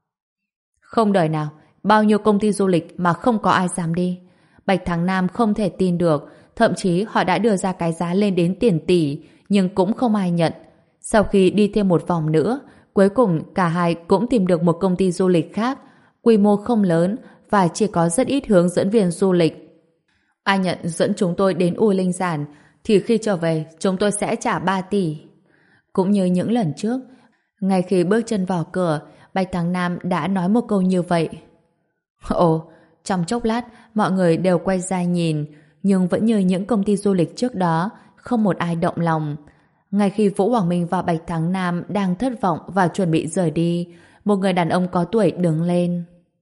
Không đời nào, bao nhiêu công ty du lịch mà không có ai dám đi. Bạch Thắng Nam không thể tin được, thậm chí họ đã đưa ra cái giá lên đến tiền tỷ, nhưng cũng không ai nhận. Sau khi đi thêm một vòng nữa, cuối cùng cả hai cũng tìm được một công ty du lịch khác, quy mô không lớn và chỉ có rất ít hướng dẫn viên du lịch. Ai nhận dẫn chúng tôi đến U Linh Giản thì khi trở về chúng tôi sẽ trả ba tỷ. Cũng như những lần trước, ngay khi bước chân vào cửa, Bạch Thắng Nam đã nói một câu như vậy. Ồ, trong chốc lát mọi người đều quay ra nhìn, nhưng vẫn như những công ty du lịch trước đó, không một ai động lòng. Ngay khi Vũ Hoàng Minh và Bạch Thắng Nam đang thất vọng và chuẩn bị rời đi, một người đàn ông có tuổi đứng lên.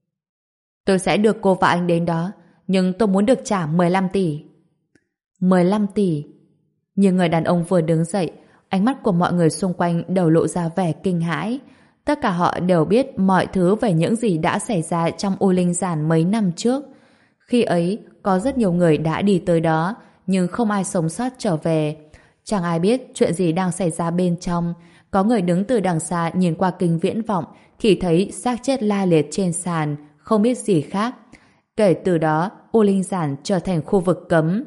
Tôi sẽ đưa cô và anh đến đó, nhưng tôi muốn được trả mười lăm tỷ. mười lăm tỷ? Nhưng người đàn ông vừa đứng dậy, ánh mắt của mọi người xung quanh đều lộ ra vẻ kinh hãi. Tất cả họ đều biết mọi thứ về những gì đã xảy ra trong U Linh Giản mấy năm trước. Khi ấy, có rất nhiều người đã đi tới đó, nhưng không ai sống sót trở về. Chẳng ai biết chuyện gì đang xảy ra bên trong. Có người đứng từ đằng xa nhìn qua kính viễn vọng thì thấy xác chết la liệt trên sàn, không biết gì khác. Kể từ đó, U Linh Giản trở thành khu vực cấm.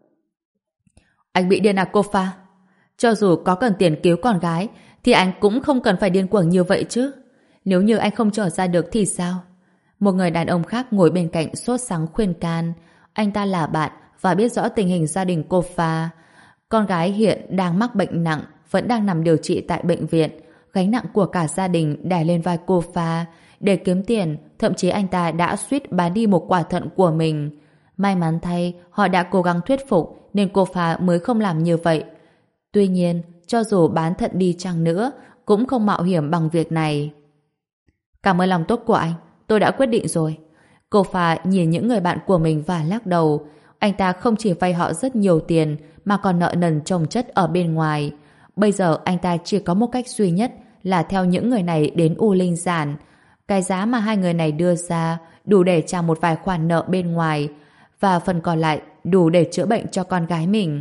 Anh bị điên à cô Pha? Cho dù có cần tiền cứu con gái thì anh cũng không cần phải điên cuồng như vậy chứ. Nếu như anh không trở ra được thì sao? Một người đàn ông khác ngồi bên cạnh sốt sắng khuyên can. Anh ta là bạn và biết rõ tình hình gia đình cô Pha. Con gái hiện đang mắc bệnh nặng, vẫn đang nằm điều trị tại bệnh viện. Gánh nặng của cả gia đình đè lên vai cô Pha. Để kiếm tiền, thậm chí anh ta đã suýt bán đi một quả thận của mình. May mắn thay, họ đã cố gắng thuyết phục nên cô Pha mới không làm như vậy. Tuy nhiên, cho dù bán thận đi chăng nữa, cũng không mạo hiểm bằng việc này. Cảm ơn lòng tốt của anh, tôi đã quyết định rồi. Cô Pha nhìn những người bạn của mình và lắc đầu. Anh ta không chỉ vay họ rất nhiều tiền mà còn nợ nần chồng chất ở bên ngoài. Bây giờ anh ta chỉ có một cách duy nhất là theo những người này đến U Linh Giản. Cái giá mà hai người này đưa ra đủ để trả một vài khoản nợ bên ngoài, và phần còn lại đủ để chữa bệnh cho con gái mình.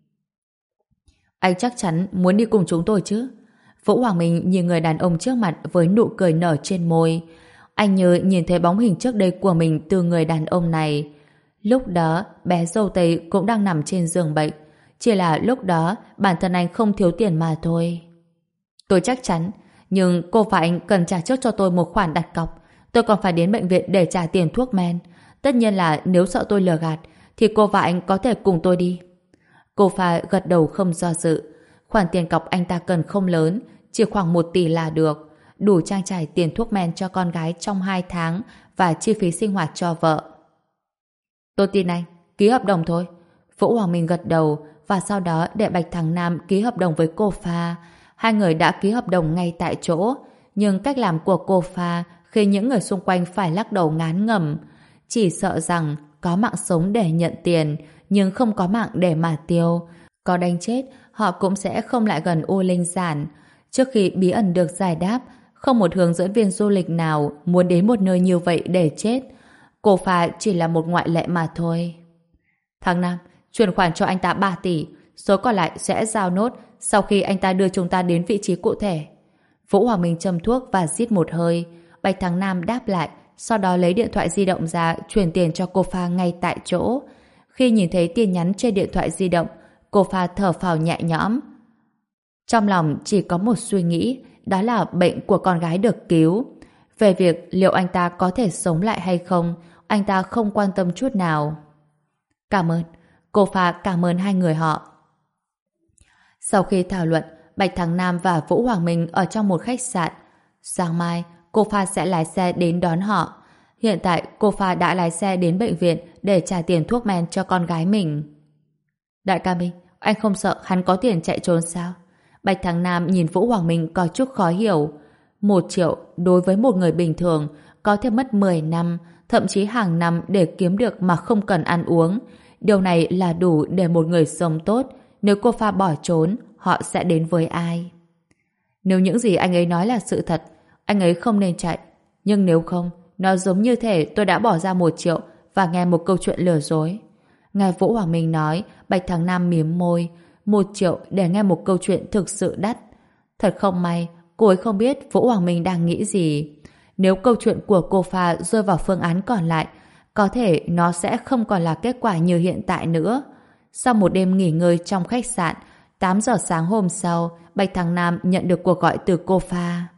Anh chắc chắn muốn đi cùng chúng tôi chứ? Vũ Hoàng Minh nhìn người đàn ông trước mặt với nụ cười nở trên môi. Anh như nhìn thấy bóng hình trước đây của mình từ người đàn ông này. Lúc đó, bé dâu tây cũng đang nằm trên giường bệnh. Chỉ là lúc đó, bản thân anh không thiếu tiền mà thôi. Tôi chắc chắn, nhưng cô và anh cần trả trước cho tôi một khoản đặt cọc. Tôi còn phải đến bệnh viện để trả tiền thuốc men. Tất nhiên là nếu sợ tôi lừa gạt, thì cô và anh có thể cùng tôi đi. Cô Pha gật đầu không do dự. Khoản tiền cọc anh ta cần không lớn, chỉ khoảng một tỷ là được, đủ trang trải tiền thuốc men cho con gái trong hai tháng và chi phí sinh hoạt cho vợ. Tôi tin anh, ký hợp đồng thôi. Vũ Hoàng Minh gật đầu và sau đó để Bạch Thắng Nam ký hợp đồng với cô Pha. Hai người đã ký hợp đồng ngay tại chỗ, nhưng cách làm của cô Pha khiến những người xung quanh phải lắc đầu ngán ngẩm, chỉ sợ rằng có mạng sống để nhận tiền nhưng không có mạng để mà tiêu. Có đánh chết, họ cũng sẽ không lại gần U Linh Giản. Trước khi bí ẩn được giải đáp, không một hướng dẫn viên du lịch nào muốn đến một nơi như vậy để chết. Cô Pha chỉ là một ngoại lệ mà thôi. Tháng năm, chuyển khoản cho anh ta ba tỷ, số còn lại sẽ giao nốt sau khi anh ta đưa chúng ta đến vị trí cụ thể. Vũ Hoàng Minh châm thuốc và rít một hơi. Bạch Thắng Nam đáp lại, sau đó lấy điện thoại di động ra chuyển tiền cho cô Pha ngay tại chỗ. Khi nhìn thấy tin nhắn trên điện thoại di động, cô Pha thở phào nhẹ nhõm. Trong lòng chỉ có một suy nghĩ, đó là bệnh của con gái được cứu. Về việc liệu anh ta có thể sống lại hay không, anh ta không quan tâm chút nào. Cảm ơn. Cô Pha cảm ơn hai người họ. Sau khi thảo luận, Bạch Thắng Nam và Vũ Hoàng Minh ở trong một khách sạn. Sáng mai, cô Pha sẽ lái xe đến đón họ. Hiện tại, cô Pha đã lái xe đến bệnh viện để trả tiền thuốc men cho con gái mình. Đại ca Minh, anh không sợ hắn có tiền chạy trốn sao? Bạch Thắng Nam nhìn Vũ Hoàng Minh có chút khó hiểu. Một triệu đối với một người bình thường có thể mất mười năm, thậm chí hàng năm để kiếm được mà không cần ăn uống. Điều này là đủ để một người sống tốt. Nếu cô Pha bỏ trốn, họ sẽ đến với ai? Nếu những gì anh ấy nói là sự thật, anh ấy không nên chạy. Nhưng nếu không, nó giống như thể tôi đã bỏ ra một triệu và nghe một câu chuyện lừa dối. Nghe Vũ Hoàng Minh nói, Bạch Thắng Nam mím môi. Một triệu để nghe một câu chuyện thực sự đắt. Thật không may, cô ấy không biết Vũ Hoàng Minh đang nghĩ gì. Nếu câu chuyện của cô Pha rơi vào phương án còn lại, có thể nó sẽ không còn là kết quả như hiện tại nữa. Sau một đêm nghỉ ngơi trong khách sạn, tám giờ sáng hôm sau, Bạch Thắng Nam nhận được cuộc gọi từ cô Pha.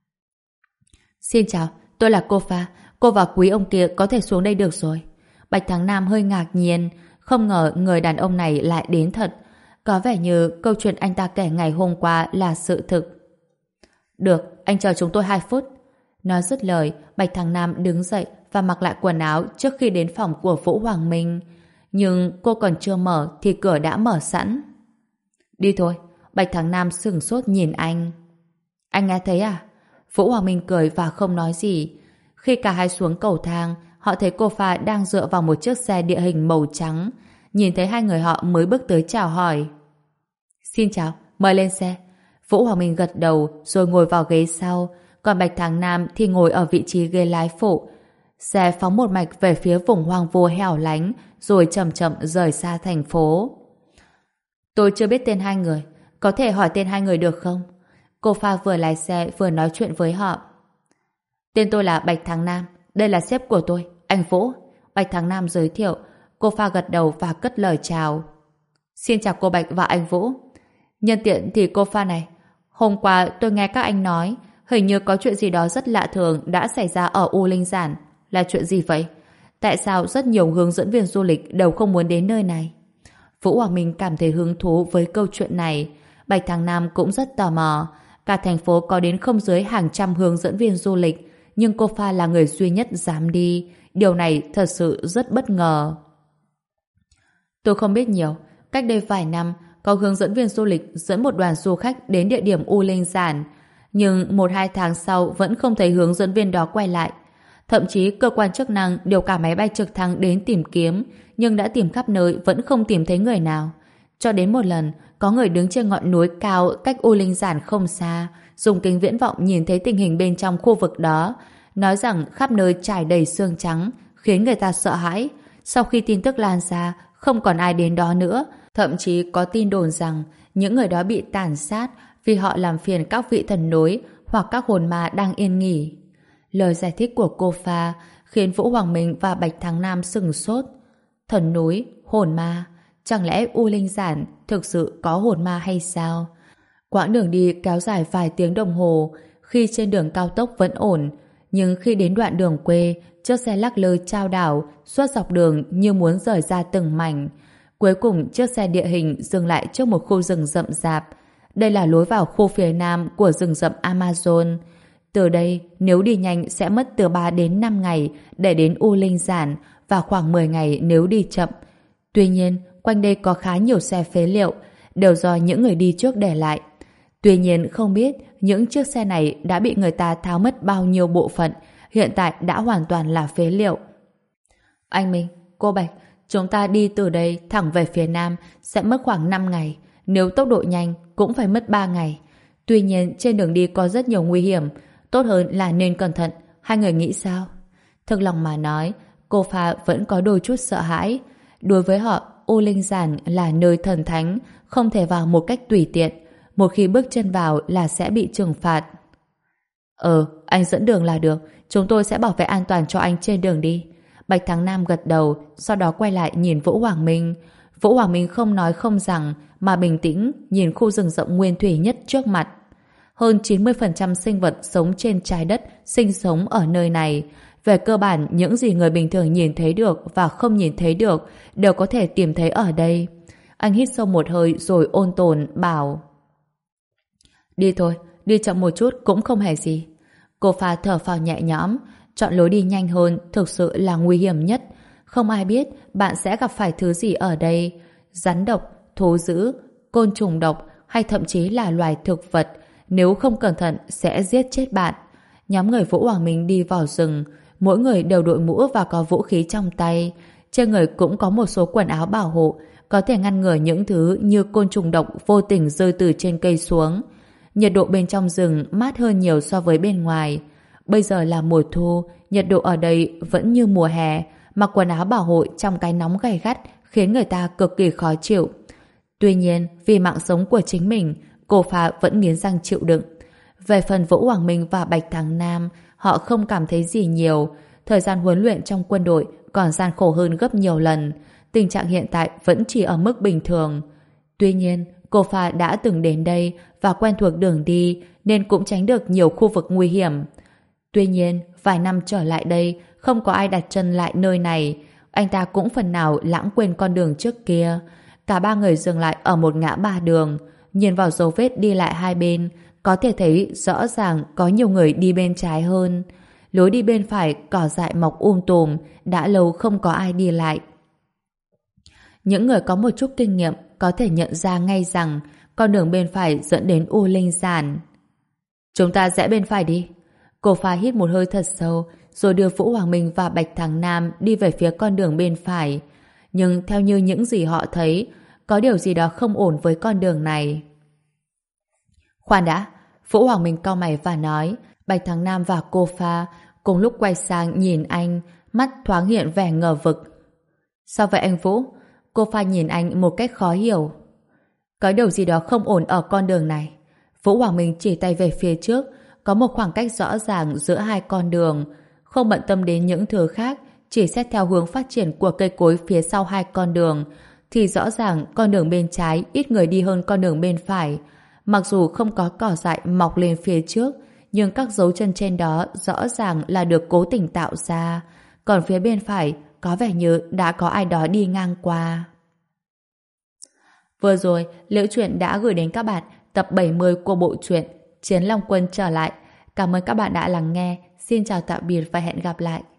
Xin chào, tôi là cô Pha. Cô và quý ông kia có thể xuống đây được rồi. Bạch Thắng Nam hơi ngạc nhiên, không ngờ người đàn ông này lại đến thật. Có vẻ như câu chuyện anh ta kể ngày hôm qua là sự thực. Được, anh chờ chúng tôi hai phút. Nói dứt lời, Bạch Thắng Nam đứng dậy và mặc lại quần áo trước khi đến phòng của Vũ Hoàng Minh. Nhưng cô còn chưa mở thì cửa đã mở sẵn. Đi thôi. Bạch Thắng Nam sửng sốt nhìn anh. Anh nghe thấy à? Vũ Hoàng Minh cười và không nói gì. Khi cả hai xuống cầu thang, họ thấy cô Pha đang dựa vào một chiếc xe địa hình màu trắng. Nhìn thấy hai người họ mới bước tới chào hỏi. Xin chào, mời lên xe. Vũ Hoàng Minh gật đầu rồi ngồi vào ghế sau, còn Bạch Thắng Nam thì ngồi ở vị trí ghế lái phụ. Xe phóng một mạch về phía vùng hoang vu hẻo lánh rồi chậm chậm rời xa thành phố. Tôi chưa biết tên hai người, có thể hỏi tên hai người được không? Cô Pha vừa lái xe vừa nói chuyện với họ. Tên tôi là Bạch Thắng Nam, đây là sếp của tôi, anh Vũ. Bạch Thắng Nam giới thiệu. Cô Pha gật đầu và cất lời chào. Xin chào cô Bạch và anh Vũ. Nhân tiện thì cô Pha này, hôm qua tôi nghe các anh nói hình như có chuyện gì đó rất lạ thường đã xảy ra ở U Linh Giản. Là chuyện gì vậy? Tại sao rất nhiều hướng dẫn viên du lịch đều không muốn đến nơi này? Vũ Hoàng Minh cảm thấy hứng thú với câu chuyện này. Bạch Thắng Nam cũng rất tò mò. Cả thành phố có đến không dưới hàng trăm hướng dẫn viên du lịch, nhưng cô Pha là người duy nhất dám đi. Điều này thật sự rất bất ngờ. Tôi không biết nhiều. Cách đây vài năm, có hướng dẫn viên du lịch dẫn một đoàn du khách đến địa điểm U Linh Giản. Nhưng một hai tháng sau vẫn không thấy hướng dẫn viên đó quay lại. Thậm chí cơ quan chức năng điều cả máy bay trực thăng đến tìm kiếm, nhưng đã tìm khắp nơi vẫn không tìm thấy người nào. Cho đến một lần, có người đứng trên ngọn núi cao cách U Linh Giản không xa, dùng kính viễn vọng nhìn thấy tình hình bên trong khu vực đó, nói rằng khắp nơi trải đầy xương trắng, khiến người ta sợ hãi. Sau khi tin tức lan ra, không còn ai đến đó nữa. Thậm chí có tin đồn rằng những người đó bị tàn sát vì họ làm phiền các vị thần núi hoặc các hồn ma đang yên nghỉ. Lời giải thích của cô Pha khiến Vũ Hoàng Minh và Bạch Thắng Nam sửng sốt. Thần núi, hồn ma, chẳng lẽ U Linh Giản thực sự có hồn ma hay sao? Quãng đường đi kéo dài vài tiếng đồng hồ. Khi trên đường cao tốc vẫn ổn, Nhưng khi đến đoạn đường quê, chiếc xe lắc lư chao đảo suốt dọc đường như muốn rời ra từng mảnh. Cuối cùng chiếc xe địa hình dừng lại trước một khu rừng rậm rạp. Đây là lối vào khu phía nam của rừng rậm Amazon. Từ đây, nếu đi nhanh sẽ mất từ ba đến năm ngày để đến U Linh Giản và khoảng mười ngày nếu đi chậm. Tuy nhiên, quanh đây có khá nhiều xe phế liệu, đều do những người đi trước để lại. Tuy nhiên không biết những chiếc xe này đã bị người ta tháo mất bao nhiêu bộ phận, hiện tại đã hoàn toàn là phế liệu. Anh Minh, cô Bạch, chúng ta đi từ đây thẳng về phía nam sẽ mất khoảng năm ngày, nếu tốc độ nhanh cũng phải mất ba ngày. Tuy nhiên trên đường đi có rất nhiều nguy hiểm, tốt hơn là nên cẩn thận, hai người nghĩ sao? Thực lòng mà nói, cô Pha vẫn có đôi chút sợ hãi. Đối với họ, U Linh Giản là nơi thần thánh, không thể vào một cách tùy tiện. Một khi bước chân vào là sẽ bị trừng phạt. Ờ, anh dẫn đường là được, chúng tôi sẽ bảo vệ an toàn cho anh trên đường đi. Bạch Thắng Nam gật đầu, sau đó quay lại nhìn Vũ Hoàng Minh. Vũ Hoàng Minh không nói không rằng, mà bình tĩnh nhìn khu rừng rậm nguyên thủy nhất trước mặt. Hơn chín mươi phần trăm sinh vật sống trên trái đất sinh sống ở nơi này. Về cơ bản, những gì người bình thường nhìn thấy được và không nhìn thấy được đều có thể tìm thấy ở đây. Anh hít sâu một hơi rồi ôn tồn, bảo: Đi thôi, đi chậm một chút cũng không hề gì. Cô Pha thở phào nhẹ nhõm, chọn lối đi nhanh hơn thực sự là nguy hiểm nhất. Không ai biết bạn sẽ gặp phải thứ gì ở đây. Rắn độc, thú dữ, côn trùng độc hay thậm chí là loài thực vật. Nếu không cẩn thận sẽ giết chết bạn. Nhóm người Vũ Hoàng Minh đi vào rừng. Mỗi người đều đội mũ và có vũ khí trong tay. Trên người cũng có một số quần áo bảo hộ, có thể ngăn ngừa những thứ như côn trùng độc vô tình rơi từ trên cây xuống. Nhiệt độ bên trong rừng mát hơn nhiều so với bên ngoài. Bây giờ là mùa thu, nhiệt độ ở đây vẫn như mùa hè, mặc quần áo bảo hộ trong cái nóng gay gắt khiến người ta cực kỳ khó chịu. Tuy nhiên, vì mạng sống của chính mình, cô Pha vẫn nghiến răng chịu đựng. Về phần Vũ Hoàng Minh và Bạch Thắng Nam, họ không cảm thấy gì nhiều. Thời gian huấn luyện trong quân đội còn gian khổ hơn gấp nhiều lần. Tình trạng hiện tại vẫn chỉ ở mức bình thường. Tuy nhiên, cô Pha đã từng đến đây và quen thuộc đường đi nên cũng tránh được nhiều khu vực nguy hiểm. Tuy nhiên, vài năm trở lại đây không có ai đặt chân lại nơi này. Anh ta cũng phần nào lãng quên con đường trước kia. Cả ba người dừng lại ở một ngã ba đường. Nhìn vào dấu vết đi lại hai bên, có thể thấy rõ ràng có nhiều người đi bên trái hơn. Lối đi bên phải cỏ dại mọc um tùm, đã lâu không có ai đi lại. Những người có một chút kinh nghiệm có thể nhận ra ngay rằng con đường bên phải dẫn đến U Linh Giản. Chúng ta rẽ bên phải đi. Cô Pha hít một hơi thật sâu, rồi đưa Vũ Hoàng Minh và Bạch Thắng Nam đi về phía con đường bên phải. Nhưng theo như những gì họ thấy, có điều gì đó không ổn với con đường này. Khoan đã, Vũ Hoàng Minh cau mày và nói. Bạch Thắng Nam và cô Pha cùng lúc quay sang nhìn anh, mắt thoáng hiện vẻ ngờ vực. Sao vậy anh Vũ? Cô Pha nhìn anh một cách khó hiểu. Có điều gì đó không ổn ở con đường này. Vũ Hoàng Minh chỉ tay về phía trước, có một khoảng cách rõ ràng giữa hai con đường. Không bận tâm đến những thứ khác, chỉ xét theo hướng phát triển của cây cối phía sau hai con đường, thì rõ ràng con đường bên trái ít người đi hơn con đường bên phải. Mặc dù không có cỏ dại mọc lên phía trước, nhưng các dấu chân trên đó rõ ràng là được cố tình tạo ra. Còn phía bên phải có vẻ như đã có ai đó đi ngang qua. Vừa rồi, Liễu Chuyện đã gửi đến các bạn tập bảy mươi của bộ truyện Chiến Long Quân trở lại. Cảm ơn các bạn đã lắng nghe. Xin chào tạm biệt và hẹn gặp lại.